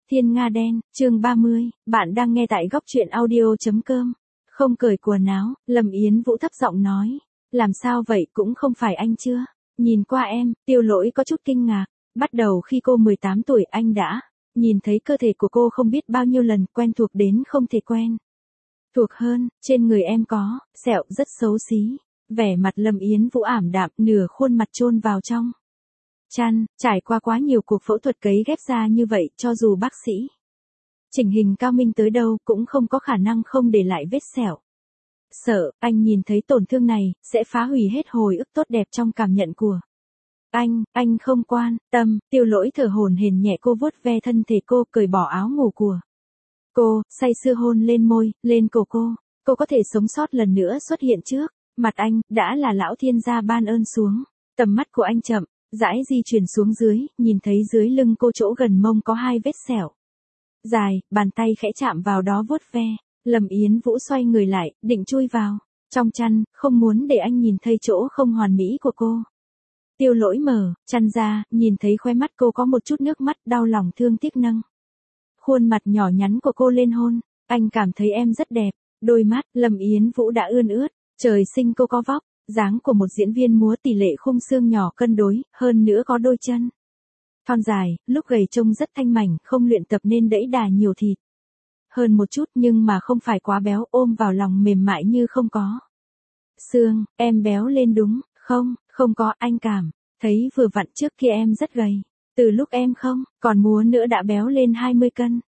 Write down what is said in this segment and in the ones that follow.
Thiên Nga Đen, chương 30, bạn đang nghe tại góc truyện audio.com. Không cởi quần áo, Lâm Yến Vũ thấp giọng nói. Làm sao vậy, cũng không phải anh chưa? Nhìn qua em, Tiêu Lỗi có chút kinh ngạc. Bắt đầu khi cô 18 tuổi anh đã nhìn thấy cơ thể của cô không biết bao nhiêu lần, quen thuộc đến không thể quen thuộc hơn. Trên người em có sẹo rất xấu xí. Vẻ mặt Lâm Yến Vũ ảm đạm, nửa khuôn mặt chôn vào trong chăn, trải qua quá nhiều cuộc phẫu thuật cấy ghép da như vậy, cho dù bác sĩ chỉnh hình cao minh tới đâu cũng không có khả năng không để lại vết sẹo. Sợ, anh nhìn thấy tổn thương này, sẽ phá hủy hết hồi ức tốt đẹp trong cảm nhận của anh không quan tâm. Tiêu Lỗi thở hổn hển nhẹ cô vuốt ve thân thể cô, cởi bỏ áo ngủ của cô, say sưa hôn lên môi, lên cổ cô. Cô có thể sống sót lần nữa xuất hiện trước mặt anh, đã là lão thiên gia ban ơn xuống. Tầm mắt của anh chậm rãi di chuyển xuống dưới, nhìn thấy dưới lưng cô chỗ gần mông có 2 vết sẹo dài, bàn tay khẽ chạm vào đó vuốt ve. Lâm Yến Vũ xoay người lại, định chui vào trong chăn, không muốn để anh nhìn thấy chỗ không hoàn mỹ của cô. Tiêu Lỗi mở chăn ra, nhìn thấy khóe mắt cô có một chút nước mắt, đau lòng thương tiếc nâng khuôn mặt nhỏ nhắn của cô lên hôn. Anh cảm thấy em rất đẹp. Đôi mắt Lâm Yến Vũ đã ươn ướt. Trời sinh cô có vóc dáng của một diễn viên múa, tỷ lệ khung xương nhỏ cân đối, hơn nữa có đôi chân thon dài, lúc gầy trông rất thanh mảnh, không luyện tập nên đẫy đà nhiều thịt hơn một chút, nhưng mà không phải quá béo, ôm vào lòng mềm mại như không có xương. Em béo lên đúng không? Không có, anh cảm thấy vừa vặn, trước kia em rất gầy. Từ lúc em không còn múa nữa đã béo lên 20 cân.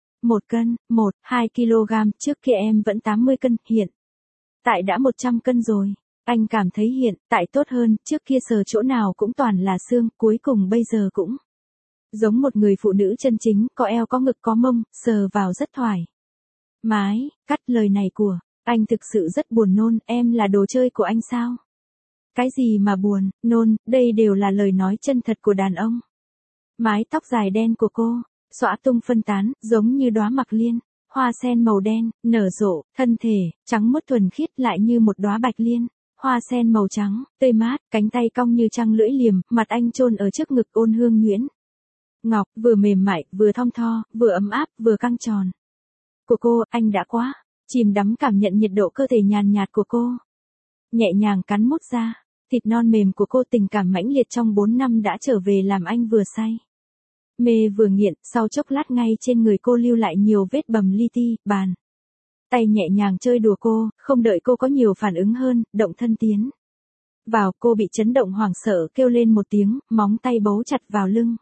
2 kg, trước kia em vẫn 80 cân, hiện tại đã 100 cân rồi. Anh cảm thấy hiện tại tốt hơn, trước kia sờ chỗ nào cũng toàn là xương, cuối cùng bây giờ cũng giống một người phụ nữ chân chính, có eo có ngực có mông, sờ vào rất thoải mái. Cắt lời này của anh thực sự rất buồn nôn. Em là đồ chơi của anh sao? Cái gì mà buồn nôn, đây đều là lời nói chân thật của đàn ông. Mái tóc dài đen của cô xõa tung phân tán, giống như đóa mặc liên hoa sen màu đen nở rộ, thân thể trắng muốt thuần khiết, lại như một đóa bạch liên hoa sen màu trắng tươi mát, cánh tay cong như trăng lưỡi liềm, mặt anh chôn ở trước ngực ôn hương nhuyễn ngọc, vừa mềm mại, vừa thon tho, vừa ấm áp, vừa căng tròn của cô. Anh đã quá chìm đắm cảm nhận nhiệt độ cơ thể nhàn nhạt của cô. Nhẹ nhàng cắn mút ra thịt non mềm của cô, tình cảm mãnh liệt trong 4 năm đã trở về, làm anh vừa say mê vừa nghiện. Sau chốc lát ngay trên người cô lưu lại nhiều vết bầm li ti, bàn tay nhẹ nhàng chơi đùa cô, không đợi cô có nhiều phản ứng hơn, động thân tiến vào. Cô bị chấn động, hoảng sợ kêu lên một tiếng, móng tay bấu chặt vào lưng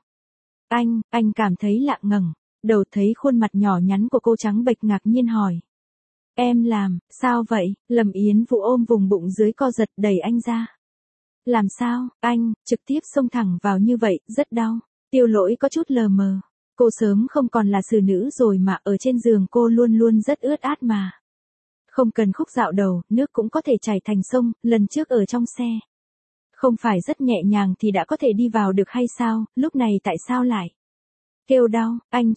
anh cảm thấy lạ, ngẩng đầu thấy khuôn mặt nhỏ nhắn của cô trắng bệch, ngạc nhiên hỏi. Em làm sao vậy? Lâm Yến Vũ ôm vùng bụng dưới co giật, đẩy anh ra. Làm sao? Anh trực tiếp xông thẳng vào như vậy, rất đau. Tiêu Lỗi có chút lờ mờ. Cô sớm không còn là xử nữ rồi mà, ở trên giường cô luôn luôn rất ướt át mà. Không cần khúc dạo đầu, nước cũng có thể chảy thành sông. Lần trước ở trong xe, không phải rất nhẹ nhàng thì đã có thể đi vào được hay sao? Lúc này tại sao lại kêu đau? Anh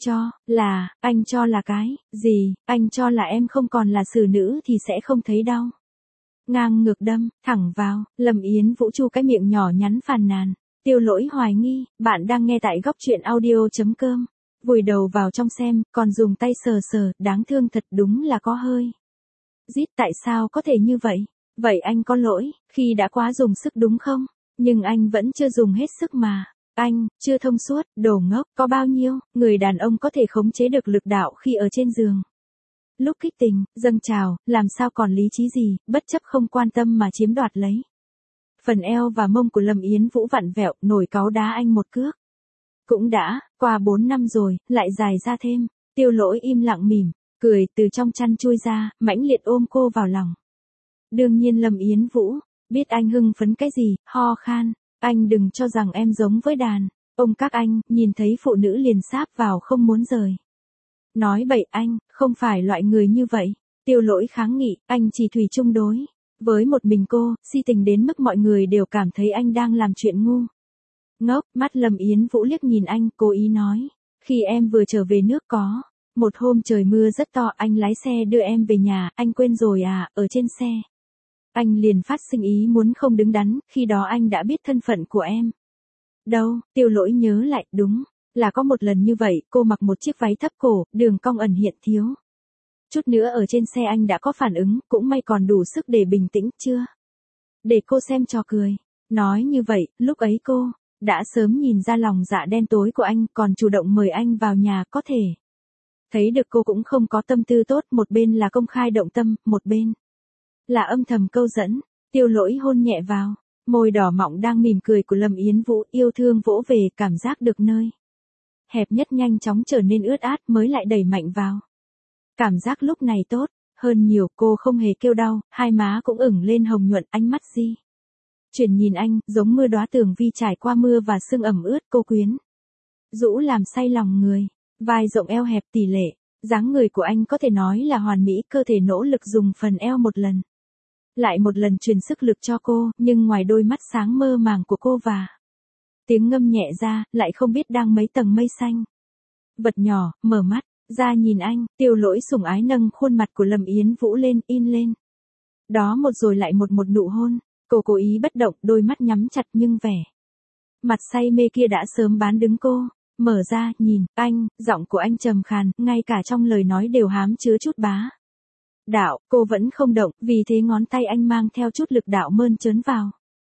cho là cái gì? Anh cho là em không còn là xử nữ thì sẽ không thấy đau. Ngang ngược đâm thẳng vào. Lâm Yến Vũ chu cái miệng nhỏ nhắn phàn nàn. Tiêu Lỗi hoài nghi. Bạn đang nghe tại góc truyện audio.com. Vùi đầu vào trong xem, còn dùng tay sờ sờ, đáng thương thật, đúng là có hơi rít. Tại sao có thể như vậy? Vậy anh có lỗi khi đã quá dùng sức đúng không? Nhưng anh vẫn chưa dùng hết sức mà. Anh chưa thông suốt. Đồ ngốc. Có bao nhiêu người đàn ông có thể khống chế được lực đạo khi ở trên giường? Lúc kích tình dâng trào, làm sao còn lý trí gì, bất chấp không quan tâm mà chiếm đoạt lấy phần eo và mông của Lâm Yến Vũ vặn vẹo, nổi cáu đá anh một cước. Cũng đã qua 4 năm rồi, lại dài ra thêm. Tiêu Lỗi im lặng mỉm cười, từ trong chăn chui ra, mãnh liệt ôm cô vào lòng. Đương nhiên Lâm Yến Vũ biết anh hưng phấn cái gì, ho khan. Anh đừng cho rằng em giống với đàn ông các anh, nhìn thấy phụ nữ liền sáp vào không muốn rời. Nói bậy, anh không phải loại người như vậy. Tiêu Lỗi kháng nghị, anh chỉ thủy chung đối với một mình cô, si tình đến mức mọi người đều cảm thấy anh đang làm chuyện ngu ngốc. Mắt Lâm Yến Vũ liếc nhìn anh, cố ý nói. Khi em vừa trở về nước có một hôm trời mưa rất to, anh lái xe đưa em về nhà, anh quên rồi à? Ở trên xe anh liền phát sinh ý muốn không đứng đắn, khi đó anh đã biết thân phận của em đâu. Tiêu Lỗi nhớ lại, đúng Là có một lần như vậy, cô mặc một chiếc váy thấp cổ, đường cong ẩn hiện thiếu. Chút nữa ở trên xe anh đã có phản ứng, cũng may còn đủ sức để bình tĩnh, chưa? Để cô xem trò cười. Nói như vậy, lúc ấy cô đã sớm nhìn ra lòng dạ đen tối của anh, còn chủ động mời anh vào nhà, có thể thấy được cô cũng không có tâm tư tốt, một bên là công khai động tâm, một bên là âm thầm câu dẫn. Tiêu Lỗi hôn nhẹ vào môi đỏ mọng đang mỉm cười của Lâm Yến Vũ, yêu thương vỗ về, cảm giác được nơi hẹp nhất nhanh chóng trở nên ướt át mới lại đẩy mạnh vào. Cảm giác lúc này tốt hơn nhiều, cô không hề kêu đau, hai má cũng ửng lên hồng nhuận, ánh mắt di chuyển nhìn anh, giống mưa đóa tường vi trải qua mưa và sương ẩm ướt, cô quyến rũ làm say lòng người. Vai rộng eo hẹp tỷ lệ, dáng người của anh có thể nói là hoàn mỹ, cơ thể nỗ lực dùng phần eo một lần lại một lần truyền sức lực cho cô, nhưng ngoài đôi mắt sáng mơ màng của cô và tiếng ngâm nhẹ ra, lại không biết đang mấy tầng mây xanh. Vật nhỏ, mở mắt ra nhìn anh, Tiêu Lỗi sủng ái nâng khuôn mặt của Lâm Yến Vũ lên, in lên. Đó một rồi lại một nụ hôn, cô cố ý bất động, đôi mắt nhắm chặt nhưng vẻ mặt say mê kia đã sớm bán đứng cô. Mở ra, nhìn, anh, giọng của anh trầm khàn, ngay cả trong lời nói đều hám chứa chút bá đạo, cô vẫn không động, vì thế ngón tay anh mang theo chút lực đạo mơn trớn vào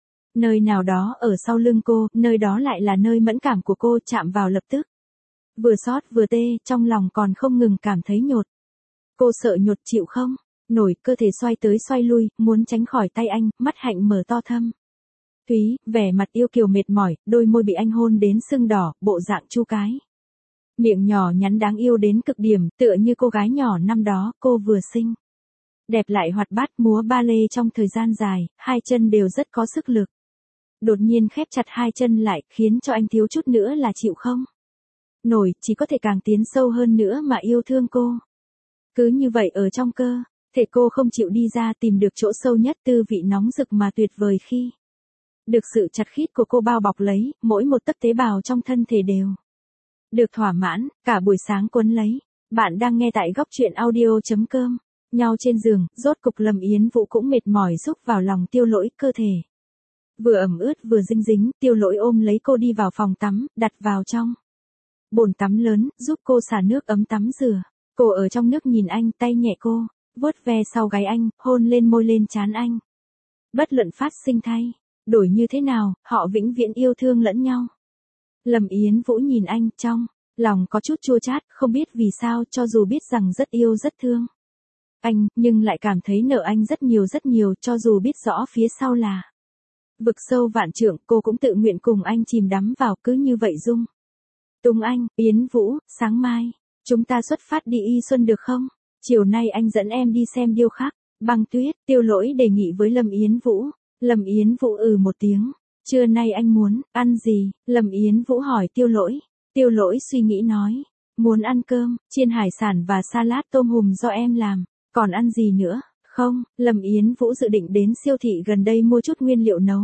nơi nào đó ở sau lưng cô, nơi đó lại là nơi mẫn cảm của cô, chạm vào lập tức vừa xót vừa tê, trong lòng còn không ngừng cảm thấy nhột. Cô sợ nhột chịu không nổi, cơ thể xoay tới xoay lui, muốn tránh khỏi tay anh, mắt hạnh mở to thâm thúy, vẻ mặt yêu kiều mệt mỏi, đôi môi bị anh hôn đến sưng đỏ, bộ dạng chu cái miệng nhỏ nhắn đáng yêu đến cực điểm, tựa như cô gái nhỏ năm đó, cô vừa xinh đẹp lại hoạt bát, múa ba lê trong thời gian dài, hai chân đều rất có sức lực. Đột nhiên khép chặt hai chân lại, khiến cho anh thiếu chút nữa là chịu không nổi, chỉ có thể càng tiến sâu hơn nữa mà yêu thương cô. Cứ như vậy ở trong cơ thể cô không chịu đi ra, tìm được chỗ sâu nhất, tư vị nóng rực mà tuyệt vời khi được sự chặt khít của cô bao bọc lấy, mỗi một tấc tế bào trong thân thể đều được thỏa mãn, cả buổi sáng quấn lấy. Bạn đang nghe tại góc truyện audio.com. Nhau trên giường, rốt cục Lâm Yến Vũ cũng mệt mỏi rúc vào lòng Tiêu Lỗi, cơ thể vừa ẩm ướt vừa dinh dính, Tiêu Lỗi ôm lấy cô đi vào phòng tắm, đặt vào trong bồn tắm lớn, giúp cô xả nước ấm tắm rửa. Cô ở trong nước nhìn anh, tay nhẹ cô vuốt ve sau gáy anh, hôn lên môi lên trán anh. Bất luận phát sinh thay đổi như thế nào, họ vĩnh viễn yêu thương lẫn nhau. Lâm Yến Vũ nhìn anh, trong lòng có chút chua chát, không biết vì sao, cho dù biết rằng rất yêu rất thương anh, nhưng lại cảm thấy nợ anh rất nhiều, cho dù biết rõ phía sau là vực sâu vạn trượng, cô cũng tự nguyện cùng anh chìm đắm vào, cứ như vậy dung túng anh. Yến Vũ, sáng mai chúng ta xuất phát đi Y Xuân được không? Chiều nay anh dẫn em đi xem điêu khắc băng tuyết. Tiêu Lỗi đề nghị với Lâm Yến Vũ. Lâm Yến Vũ một tiếng. Trưa nay anh muốn ăn gì? Lâm Yến Vũ hỏi Tiêu Lỗi. Tiêu Lỗi suy nghĩ nói, muốn ăn cơm, chiên hải sản và salad tôm hùm do em làm. Còn ăn gì nữa? Không, Lâm Yến Vũ dự định đến siêu thị gần đây mua chút nguyên liệu nấu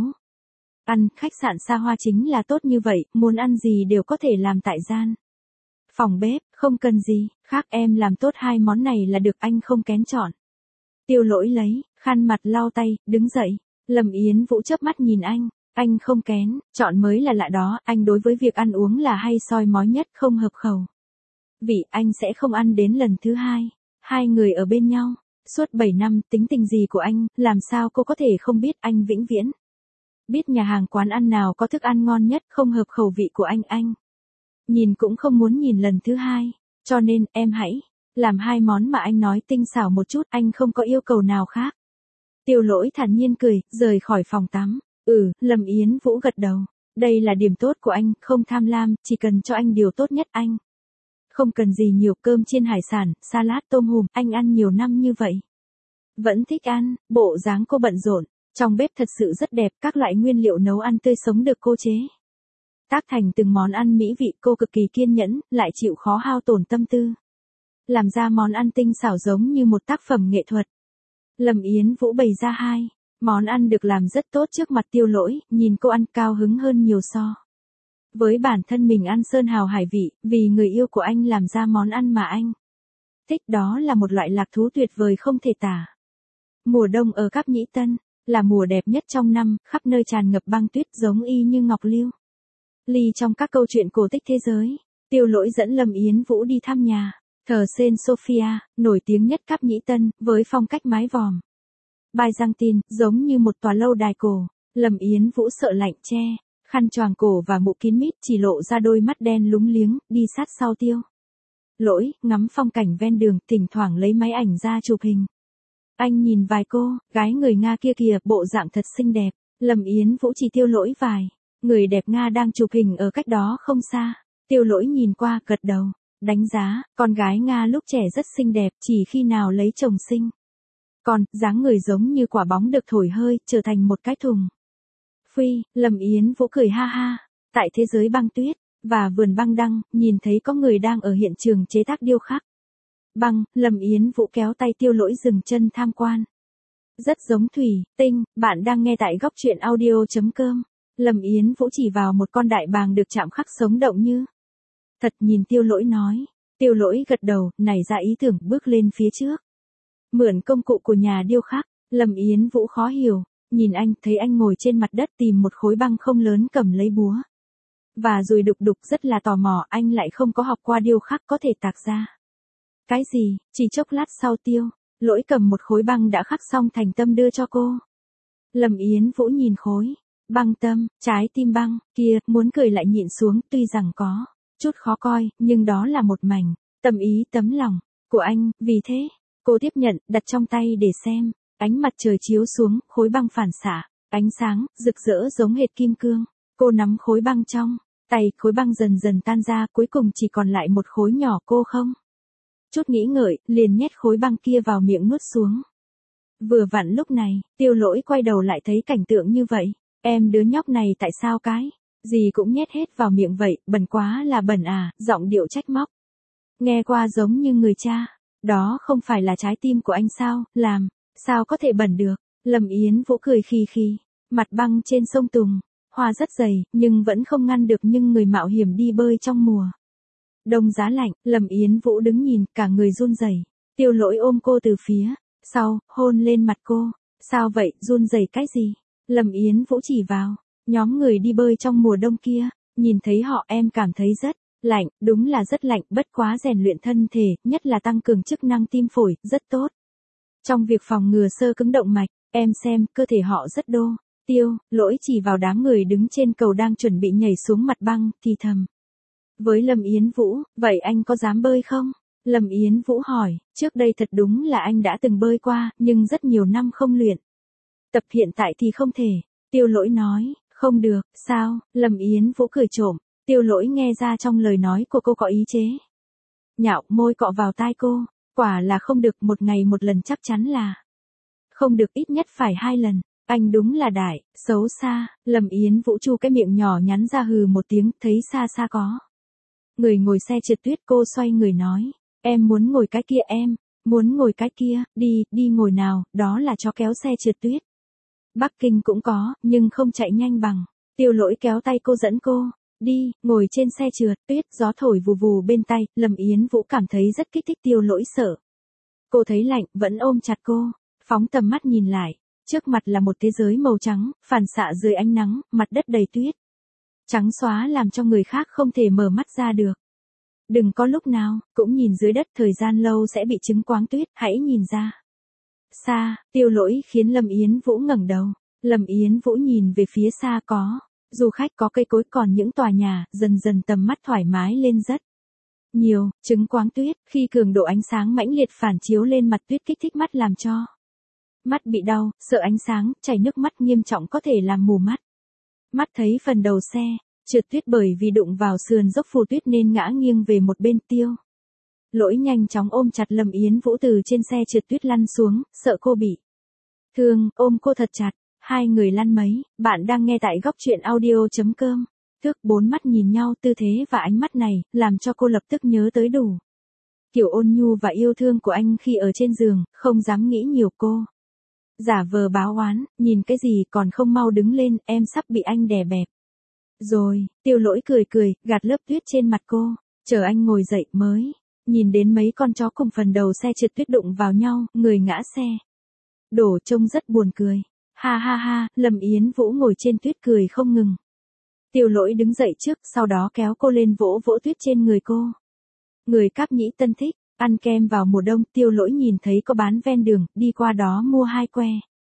ăn, khách sạn xa hoa chính là tốt như vậy, muốn ăn gì đều có thể làm tại gian phòng bếp, không cần gì khác, em làm tốt hai món này là được, anh không kén chọn. Tiêu Lỗi lấy khăn mặt lau tay, đứng dậy. Lâm Yến Vũ chớp mắt nhìn anh không kén chọn mới là lạ đó, anh đối với việc ăn uống là hay soi mói nhất, không hợp khẩu vị, anh sẽ không ăn đến lần thứ hai. Hai người ở bên nhau suốt 7 năm, tính tình gì của anh, làm sao cô có thể không biết, anh vĩnh viễn biết nhà hàng quán ăn nào có thức ăn ngon nhất, không hợp khẩu vị của anh nhìn cũng không muốn nhìn lần thứ hai. Cho nên, em hãy làm hai món mà anh nói tinh xảo một chút, anh không có yêu cầu nào khác. Tiêu Lỗi thản nhiên cười, rời khỏi phòng tắm. Lâm Yến Vũ gật đầu. Đây là điểm tốt của anh, không tham lam, chỉ cần cho anh điều tốt nhất, anh không cần gì nhiều, cơm chiên hải sản, salad tôm hùm, anh ăn nhiều năm như vậy vẫn thích ăn. Bộ dáng cô bận rộn trong bếp thật sự rất đẹp, các loại nguyên liệu nấu ăn tươi sống được cô chế tác thành từng món ăn mỹ vị, cô cực kỳ kiên nhẫn, lại chịu khó hao tổn tâm tư làm ra món ăn tinh xảo giống như một tác phẩm nghệ thuật. Lâm Yến Vũ bày ra hai món ăn được làm rất tốt trước mặt Tiêu Lỗi, nhìn cô ăn cao hứng hơn nhiều so với bản thân mình ăn sơn hào hải vị, vì người yêu của anh làm ra món ăn mà anh thích, đó là một loại lạc thú tuyệt vời không thể tả. Mùa đông ở Cáp Nhĩ Tân là mùa đẹp nhất trong năm, khắp nơi tràn ngập băng tuyết giống y như ngọc lưu ly trong các câu chuyện cổ tích thế giới. Tiêu Lỗi dẫn Lâm Yến Vũ đi thăm nhà thờ Saint Sophia, nổi tiếng nhất khắp Nhĩ Tân, với phong cách mái vòm Byzantine, giống như một tòa lâu đài cổ. Lâm Yến Vũ sợ lạnh che khăn choàng cổ và mũ kín mít, chỉ lộ ra đôi mắt đen lúng liếng, đi sát sau Tiêu Lỗi, ngắm phong cảnh ven đường, thỉnh thoảng lấy máy ảnh ra chụp hình. Anh nhìn vài cô gái người Nga kia kìa, bộ dạng thật xinh đẹp. Lâm Yến Vũ chỉ Tiêu Lỗi vài người đẹp Nga đang chụp hình ở cách đó không xa. Tiêu Lỗi nhìn qua, gật đầu, đánh giá, con gái Nga lúc trẻ rất xinh đẹp, chỉ khi nào lấy chồng sinh. Còn, dáng người giống như quả bóng được thổi hơi, trở thành một cái thùng. Phi, Lâm Yến Vũ cười ha ha. Tại thế giới băng tuyết và vườn băng đăng, nhìn thấy có người đang ở hiện trường chế tác điêu khắc băng, Lâm Yến Vũ kéo tay Tiêu Lỗi dừng chân tham quan. Rất giống thủy tinh, bạn đang nghe tại góc truyện audio.com. Lâm Yến Vũ chỉ vào một con đại bàng được chạm khắc sống động như thật, nhìn Tiêu Lỗi nói. Tiêu Lỗi gật đầu, nảy ra ý tưởng bước lên phía trước. Mượn công cụ của nhà điêu khắc. Lâm Yến Vũ khó hiểu, nhìn anh, thấy anh ngồi trên mặt đất tìm một khối băng không lớn, cầm lấy búa và dùi đục đục, rất là tò mò, anh lại không có học qua điêu khắc, có thể tạc ra cái gì. Chỉ chốc lát sau Tiêu Lỗi cầm một khối băng đã khắc xong thành tâm đưa cho cô. Lâm Yến Vũ nhìn khối băng tâm, trái tim băng kia, muốn cười lại nhịn xuống, tuy rằng có chút khó coi, nhưng đó là một mảnh tâm ý tấm lòng của anh, vì thế cô tiếp nhận, đặt trong tay để xem. Ánh mặt trời chiếu xuống, khối băng phản xạ ánh sáng rực rỡ giống hệt kim cương. Cô nắm khối băng trong tay, khối băng dần dần tan ra, cuối cùng chỉ còn lại một khối nhỏ. Cô không chút nghĩ ngợi, liền nhét khối băng kia vào miệng nuốt xuống. Vừa vặn lúc này, Tiêu Lỗi quay đầu lại thấy cảnh tượng như vậy. Em đứa nhóc này tại sao cái gì cũng nhét hết vào miệng vậy, bẩn quá là bẩn à, giọng điệu trách móc. Nghe qua giống như người cha. Đó không phải là trái tim của anh sao, làm sao có thể bẩn được. Lâm Yến Vũ cười khì khì. Mặt băng trên sông Tùng Hoa rất dày, nhưng vẫn không ngăn được nhưng người mạo hiểm đi bơi trong mùa đông giá lạnh. Lâm Yến Vũ đứng nhìn, cả người run rẩy. Tiêu Lỗi ôm cô từ phía sau, hôn lên mặt cô. Sao vậy, run rẩy cái gì? Lâm Yến Vũ chỉ vào nhóm người đi bơi trong mùa đông kia. Nhìn thấy họ, em cảm thấy rất lạnh. Đúng là rất lạnh, bất quá rèn luyện thân thể, nhất là tăng cường chức năng tim phổi, rất tốt trong việc phòng ngừa xơ cứng động mạch. Em xem, cơ thể họ rất đô. Tiêu Lỗi chỉ vào đám người đứng trên cầu đang chuẩn bị nhảy xuống mặt băng, thì thầm với Lâm Yến Vũ, vậy anh có dám bơi không? Lâm Yến Vũ hỏi, trước đây thật đúng là anh đã từng bơi qua, nhưng rất nhiều năm không luyện tập, hiện tại thì không thể. Tiêu Lỗi nói, không được, sao? Lâm Yến Vũ cười trộm. Tiêu Lỗi nghe ra trong lời nói của cô có ý chế nhạo, môi cọ vào tai cô. Quả là không được, một ngày một lần chắc chắn là không được, ít nhất phải 2 lần. Anh đúng là đại xấu xa. Lâm Yến Vũ chu cái miệng nhỏ nhắn ra, hừ một tiếng, thấy xa xa có người ngồi xe trượt tuyết. Cô xoay người nói, em muốn ngồi cái kia, em muốn ngồi cái kia, đi ngồi nào, đó là chó kéo xe trượt tuyết. Bắc Kinh cũng có, nhưng không chạy nhanh bằng. Tiêu Lỗi kéo tay cô dẫn cô đi, ngồi trên xe trượt tuyết, gió thổi vù vù bên tay. Lâm Yến Vũ cảm thấy rất kích thích. Tiêu Lỗi sợ cô thấy lạnh, vẫn ôm chặt cô, phóng tầm mắt nhìn lại. Trước mặt là một thế giới màu trắng, phản xạ dưới ánh nắng, mặt đất đầy tuyết trắng xóa làm cho người khác không thể mở mắt ra được. Đừng có lúc nào cũng nhìn dưới đất, thời gian lâu sẽ bị chứng quáng tuyết, hãy nhìn ra xa. Tiêu Lỗi khiến Lâm Yến Vũ ngẩng đầu. Lâm Yến Vũ nhìn về phía xa, có du khách, có cây cối, còn những tòa nhà. Dần dần tầm mắt thoải mái lên rất nhiều. Chứng quáng tuyết, khi cường độ ánh sáng mãnh liệt phản chiếu lên mặt tuyết, kích thích mắt làm cho mắt bị đau, sợ ánh sáng, chảy nước mắt nghiêm trọng, có thể làm mù mắt. Mắt thấy phần đầu xe trượt tuyết bởi vì đụng vào sườn dốc phù tuyết nên ngã nghiêng về một bên. Tiêu Lỗi nhanh chóng ôm chặt Lâm Yến Vũ từ trên xe trượt tuyết lăn xuống, sợ cô bị thương, ôm cô thật chặt. Hai người lăn mấy. Bạn đang nghe tại góc truyện audio.com. Thước 4 mắt nhìn nhau, tư thế và ánh mắt này làm cho cô lập tức nhớ tới đủ kiểu ôn nhu và yêu thương của anh khi ở trên giường, không dám nghĩ nhiều. Cô giả vờ báo oán, nhìn cái gì, còn không mau đứng lên, em sắp bị anh đè bẹp rồi. Tiêu Lỗi cười cười, gạt lớp tuyết trên mặt cô, chờ anh ngồi dậy mới nhìn đến mấy con chó cùng phần đầu xe trượt tuyết đụng vào nhau, người ngã xe đổ, trông rất buồn cười. Ha ha ha. Lâm Yến Vũ ngồi trên tuyết cười không ngừng. Tiêu Lỗi đứng dậy trước, sau đó kéo cô lên vỗ vỗ tuyết trên người cô. Người Cáp Nhĩ Tân thích ăn kem vào mùa đông, Tiêu Lỗi nhìn thấy có bán ven đường, đi qua đó mua 2 que.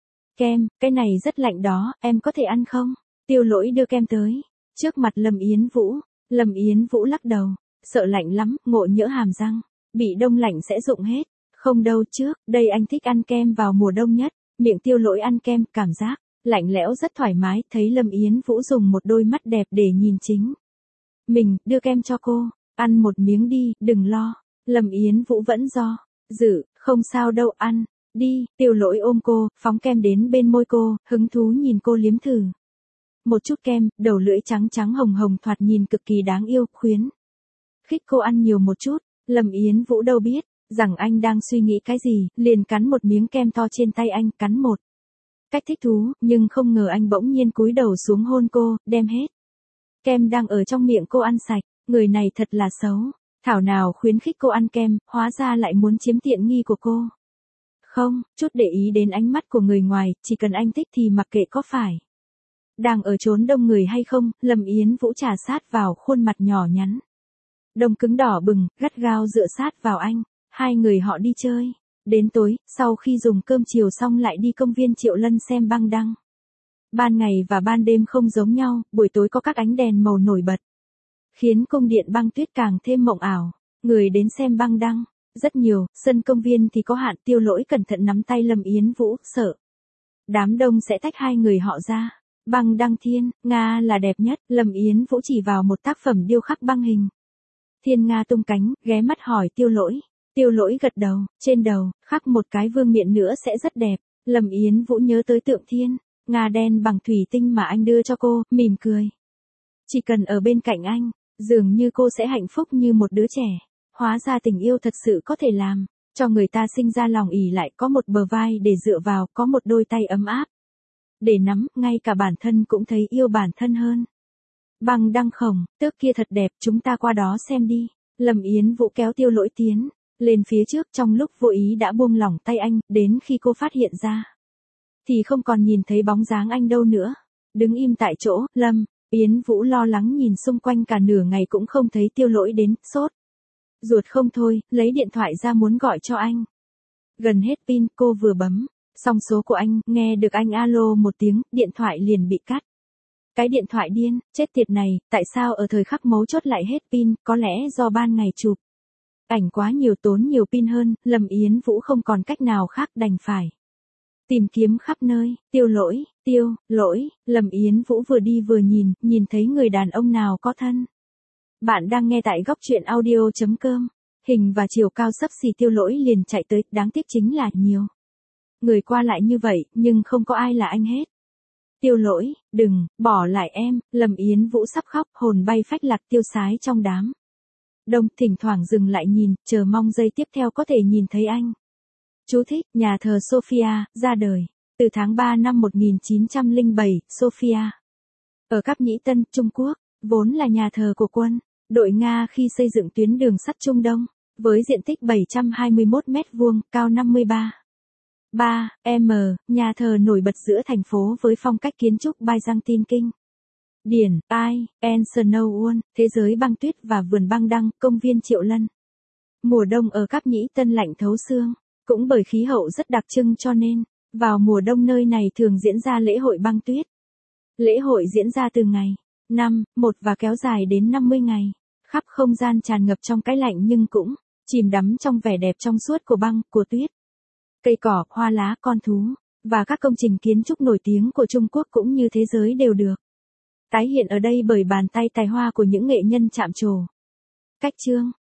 Kem, cái này rất lạnh đó, em có thể ăn không? Tiêu Lỗi đưa kem tới, trước mặt Lâm Yến Vũ. Lâm Yến Vũ lắc đầu, sợ lạnh lắm, ngộ nhỡ hàm răng, bị đông lạnh sẽ rụng hết. Không đâu trước, đây anh thích ăn kem vào mùa đông nhất. Miệng Tiêu Lỗi ăn kem, cảm giác lạnh lẽo rất thoải mái, thấy Lâm Yến Vũ dùng một đôi mắt đẹp để nhìn chính mình, đưa kem cho cô, ăn một miếng đi, đừng lo. Lâm Yến Vũ vẫn do dự, không sao đâu, ăn đi. Tiêu Lỗi ôm cô, phóng kem đến bên môi cô, hứng thú nhìn cô liếm thử một chút kem, đầu lưỡi trắng trắng hồng hồng thoạt nhìn cực kỳ đáng yêu, khuyến khích cô ăn nhiều một chút. Lâm Yến Vũ đâu biết rằng anh đang suy nghĩ cái gì, liền cắn một miếng kem to trên tay anh, cắn một cách thích thú, nhưng không ngờ anh bỗng nhiên cúi đầu xuống hôn cô, đem hết kem đang ở trong miệng cô ăn sạch. Người này thật là xấu, thảo nào khuyến khích cô ăn kem, hóa ra lại muốn chiếm tiện nghi của cô. Không chút để ý đến ánh mắt của người ngoài, chỉ cần anh thích thì mặc kệ có phải đang ở chốn đông người hay không. Lâm Yến Vũ trà sát vào khuôn mặt nhỏ nhắn, đông cứng đỏ bừng, gắt gao dựa sát vào anh. Hai người họ đi chơi đến tối, sau khi dùng cơm chiều xong lại đi công viên Triệu Lân xem băng đăng. Ban ngày và ban đêm không giống nhau, buổi tối có các ánh đèn màu nổi bật, khiến cung điện băng tuyết càng thêm mộng ảo. Người đến xem băng đăng rất nhiều, sân công viên thì có hạn. Tiêu Lỗi cẩn thận nắm tay Lâm Yến Vũ, sợ đám đông sẽ tách hai người họ ra. Băng đăng thiên nga là đẹp nhất. Lâm Yến Vũ chỉ vào một tác phẩm điêu khắc băng hình thiên nga tung cánh, ghé mắt hỏi Tiêu Lỗi. Tiêu Lỗi gật đầu, trên đầu khắc một cái vương miện nữa sẽ rất đẹp. Lâm Yến Vũ nhớ tới tượng thiên nga đen bằng thủy tinh mà anh đưa cho cô, mỉm cười. Chỉ cần ở bên cạnh anh, dường như cô sẽ hạnh phúc như một đứa trẻ. Hóa ra tình yêu thật sự có thể làm cho người ta sinh ra lòng ỷ lại, có một bờ vai để dựa vào, có một đôi tay ấm áp để nắm, ngay cả bản thân cũng thấy yêu bản thân hơn. Băng đăng khổng tước kia thật đẹp, chúng ta qua đó xem đi. Lâm Yến Vũ kéo Tiêu Lỗi tiến lên phía trước, trong lúc vô ý đã buông lỏng tay anh, đến khi cô phát hiện ra thì không còn nhìn thấy bóng dáng anh đâu nữa. Đứng im tại chỗ, Lâm Yến Vũ lo lắng nhìn xung quanh cả nửa ngày cũng không thấy Tiêu Lỗi đến, sốt ruột không thôi, lấy điện thoại ra muốn gọi cho anh. Gần hết pin, cô vừa bấm xong số của anh, nghe được anh alo một tiếng, điện thoại liền bị cắt. Cái điện thoại điên, chết tiệt này, tại sao ở thời khắc mấu chốt lại hết pin? Có lẽ do ban ngày chụp ảnh quá nhiều, tốn nhiều pin hơn. Lâm Yến Vũ không còn cách nào khác, đành phải tìm kiếm khắp nơi. Tiêu Lỗi. Lâm Yến Vũ vừa đi vừa nhìn thấy người đàn ông nào có thân. Bạn đang nghe tại góc truyện audio.com. Hình và chiều cao xấp xì, Tiêu Lỗi liền chạy tới, đáng tiếc chính là nhiều người qua lại như vậy, nhưng không có ai là anh hết. Tiêu Lỗi, đừng bỏ lại em. Lâm Yến Vũ sắp khóc, hồn bay phách lạc tiêu sái trong đám đông, thỉnh thoảng dừng lại nhìn, chờ mong giây tiếp theo có thể nhìn thấy anh. Chú thích, nhà thờ Sophia, ra đời từ tháng 3 năm 1907, Sophia ở Cáp Nhĩ Tân, Trung Quốc, vốn là nhà thờ của quân đội Nga khi xây dựng tuyến đường sắt Trung Đông, với diện tích 721 mét vuông, cao 53 m, nhà thờ nổi bật giữa thành phố với phong cách kiến trúc Byzantine kinh điển. And Snow World, thế giới băng tuyết và vườn băng đăng, công viên Triệu Lân. Mùa đông ở Cáp Nhĩ Tân lạnh thấu xương, cũng bởi khí hậu rất đặc trưng cho nên, vào mùa đông nơi này thường diễn ra lễ hội băng tuyết. Lễ hội diễn ra từ ngày 1 và kéo dài đến 50 ngày, khắp không gian tràn ngập trong cái lạnh nhưng cũng chìm đắm trong vẻ đẹp trong suốt của băng, của tuyết. Cây cỏ, hoa lá, con thú, và các công trình kiến trúc nổi tiếng của Trung Quốc cũng như thế giới đều được tái hiện ở đây bởi bàn tay tài hoa của những nghệ nhân chạm trổ. Cách chương